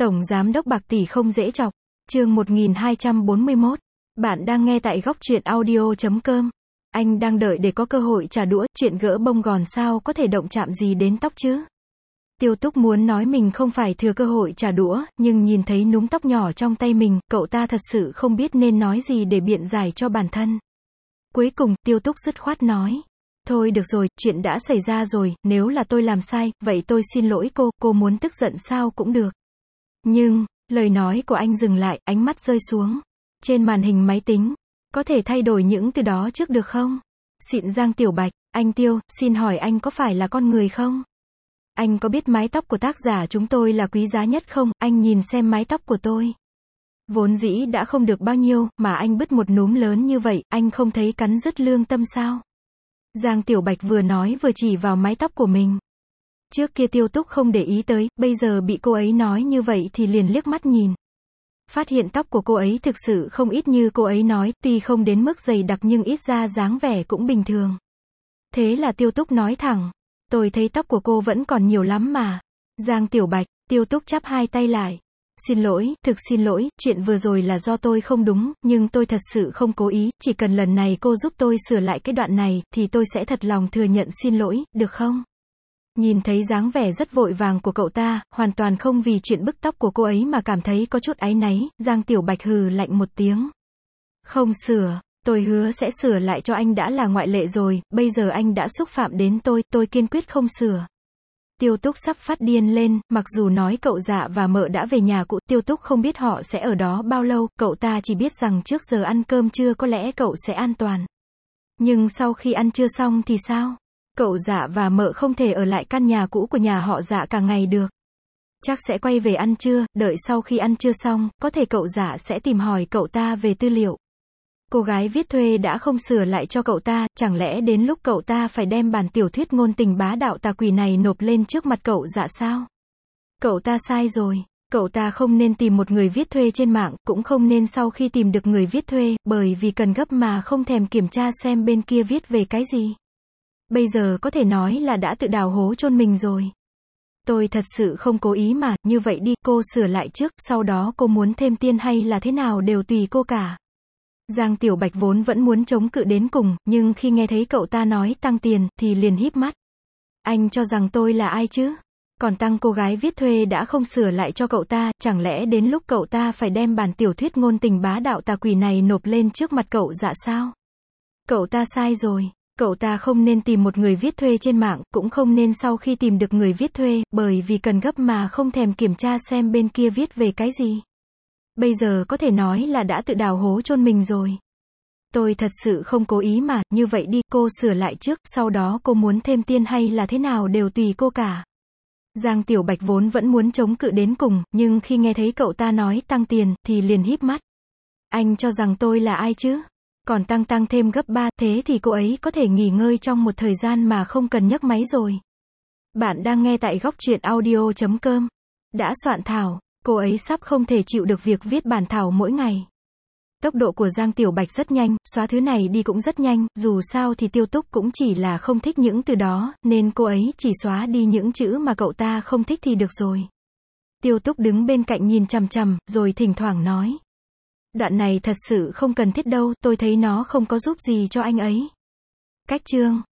Tổng Giám đốc bạc tỷ không dễ chọc. Chương 1241. Bạn đang nghe tại góc truyện audio.com. Anh đang đợi để có cơ hội trả đũa, chuyện gỡ bông gòn sao có thể động chạm gì đến tóc chứ? Tiêu Túc muốn nói mình không phải thừa cơ hội trả đũa, nhưng nhìn thấy núm tóc nhỏ trong tay mình, cậu ta thật sự không biết nên nói gì để biện giải cho bản thân. Cuối cùng, Tiêu Túc dứt khoát nói. Thôi được rồi, chuyện đã xảy ra rồi, nếu là tôi làm sai, vậy tôi xin lỗi cô muốn tức giận sao cũng được. Nhưng, lời nói của anh dừng lại, ánh mắt rơi xuống. Trên màn hình máy tính, có thể thay đổi những từ đó trước được không? Xịn Giang Tiểu Bạch, anh Tiêu, xin hỏi anh có phải là con người không? Anh có biết mái tóc của tác giả chúng tôi là quý giá nhất không? Anh nhìn xem mái tóc của tôi. Vốn dĩ đã không được bao nhiêu, mà anh bứt một núm lớn như vậy, anh không thấy cắn rứt lương tâm sao? Giang Tiểu Bạch vừa nói vừa chỉ vào mái tóc của mình. Trước kia Tiêu Túc không để ý tới, bây giờ bị cô ấy nói như vậy thì liền liếc mắt nhìn. Phát hiện tóc của cô ấy thực sự không ít như cô ấy nói, tuy không đến mức dày đặc nhưng ít ra dáng vẻ cũng bình thường. Thế là Tiêu Túc nói thẳng, tôi thấy tóc của cô vẫn còn nhiều lắm mà. Giang Tiểu Bạch, Tiêu Túc chắp hai tay lại. Xin lỗi, thực xin lỗi, chuyện vừa rồi là do tôi không đúng, nhưng tôi thật sự không cố ý, chỉ cần lần này cô giúp tôi sửa lại cái đoạn này, thì tôi sẽ thật lòng thừa nhận xin lỗi, được không? Nhìn thấy dáng vẻ rất vội vàng của cậu ta, hoàn toàn không vì chuyện bứt tóc của cô ấy mà cảm thấy có chút áy náy, Giang Tiểu Bạch hừ lạnh một tiếng. Không sửa, tôi hứa sẽ sửa lại cho anh đã là ngoại lệ rồi, bây giờ anh đã xúc phạm đến tôi kiên quyết không sửa. Tiêu Túc sắp phát điên lên, mặc dù nói cậu Dạ và Mợ đã về nhà cũ, Tiêu Túc không biết họ sẽ ở đó bao lâu, cậu ta chỉ biết rằng trước giờ ăn cơm trưa có lẽ cậu sẽ an toàn. Nhưng sau khi ăn trưa xong thì sao? Cậu Dạ và Mợ không thể ở lại căn nhà cũ của nhà họ Dạ cả ngày được. Chắc sẽ quay về ăn trưa, đợi sau khi ăn trưa xong, có thể cậu Dạ sẽ tìm hỏi cậu ta về tư liệu. Cô gái viết thuê đã không sửa lại cho cậu ta, chẳng lẽ đến lúc cậu ta phải đem bản tiểu thuyết ngôn tình bá đạo tà quỷ này nộp lên trước mặt cậu Dạ sao? Cậu ta sai rồi. Cậu ta không nên tìm một người viết thuê trên mạng, cũng không nên sau khi tìm được người viết thuê, bởi vì cần gấp mà không thèm kiểm tra xem bên kia viết về cái gì. Bây giờ có thể nói là đã tự đào hố chôn mình rồi. Tôi thật sự không cố ý mà, như vậy đi, cô sửa lại trước, sau đó cô muốn thêm tiền hay là thế nào đều tùy cô cả. Giang Tiểu Bạch vốn vẫn muốn chống cự đến cùng, nhưng khi nghe thấy cậu ta nói tăng tiền, thì liền híp mắt. Anh cho rằng tôi là ai chứ? Còn tăng cô gái viết thuê đã không sửa lại cho cậu ta, chẳng lẽ đến lúc cậu ta phải đem bản tiểu thuyết ngôn tình bá đạo tà quỷ này nộp lên trước mặt cậu Dạ sao? Cậu ta sai rồi. Cậu ta không nên tìm một người viết thuê trên mạng, cũng không nên sau khi tìm được người viết thuê, bởi vì cần gấp mà không thèm kiểm tra xem bên kia viết về cái gì. Bây giờ có thể nói là đã tự đào hố chôn mình rồi. Tôi thật sự không cố ý mà, như vậy đi, cô sửa lại trước, sau đó cô muốn thêm tiền hay là thế nào đều tùy cô cả. Giang Tiểu Bạch vốn vẫn muốn chống cự đến cùng, nhưng khi nghe thấy cậu ta nói tăng tiền, thì liền híp mắt. Anh cho rằng tôi là ai chứ? Còn tăng thêm gấp 3, thế thì cô ấy có thể nghỉ ngơi trong một thời gian mà không cần nhấc máy rồi. Bạn đang nghe tại góc truyện audio.com. Đã soạn thảo, cô ấy sắp không thể chịu được việc viết bản thảo mỗi ngày. Tốc độ của Giang Tiểu Bạch rất nhanh, xóa thứ này đi cũng rất nhanh, dù sao thì Tiêu Túc cũng chỉ là không thích những từ đó, nên cô ấy chỉ xóa đi những chữ mà cậu ta không thích thì được rồi. Tiêu Túc đứng bên cạnh nhìn chằm chằm, rồi thỉnh thoảng nói. Đoạn này thật sự không cần thiết đâu, tôi thấy nó không có giúp gì cho anh ấy. Cách chương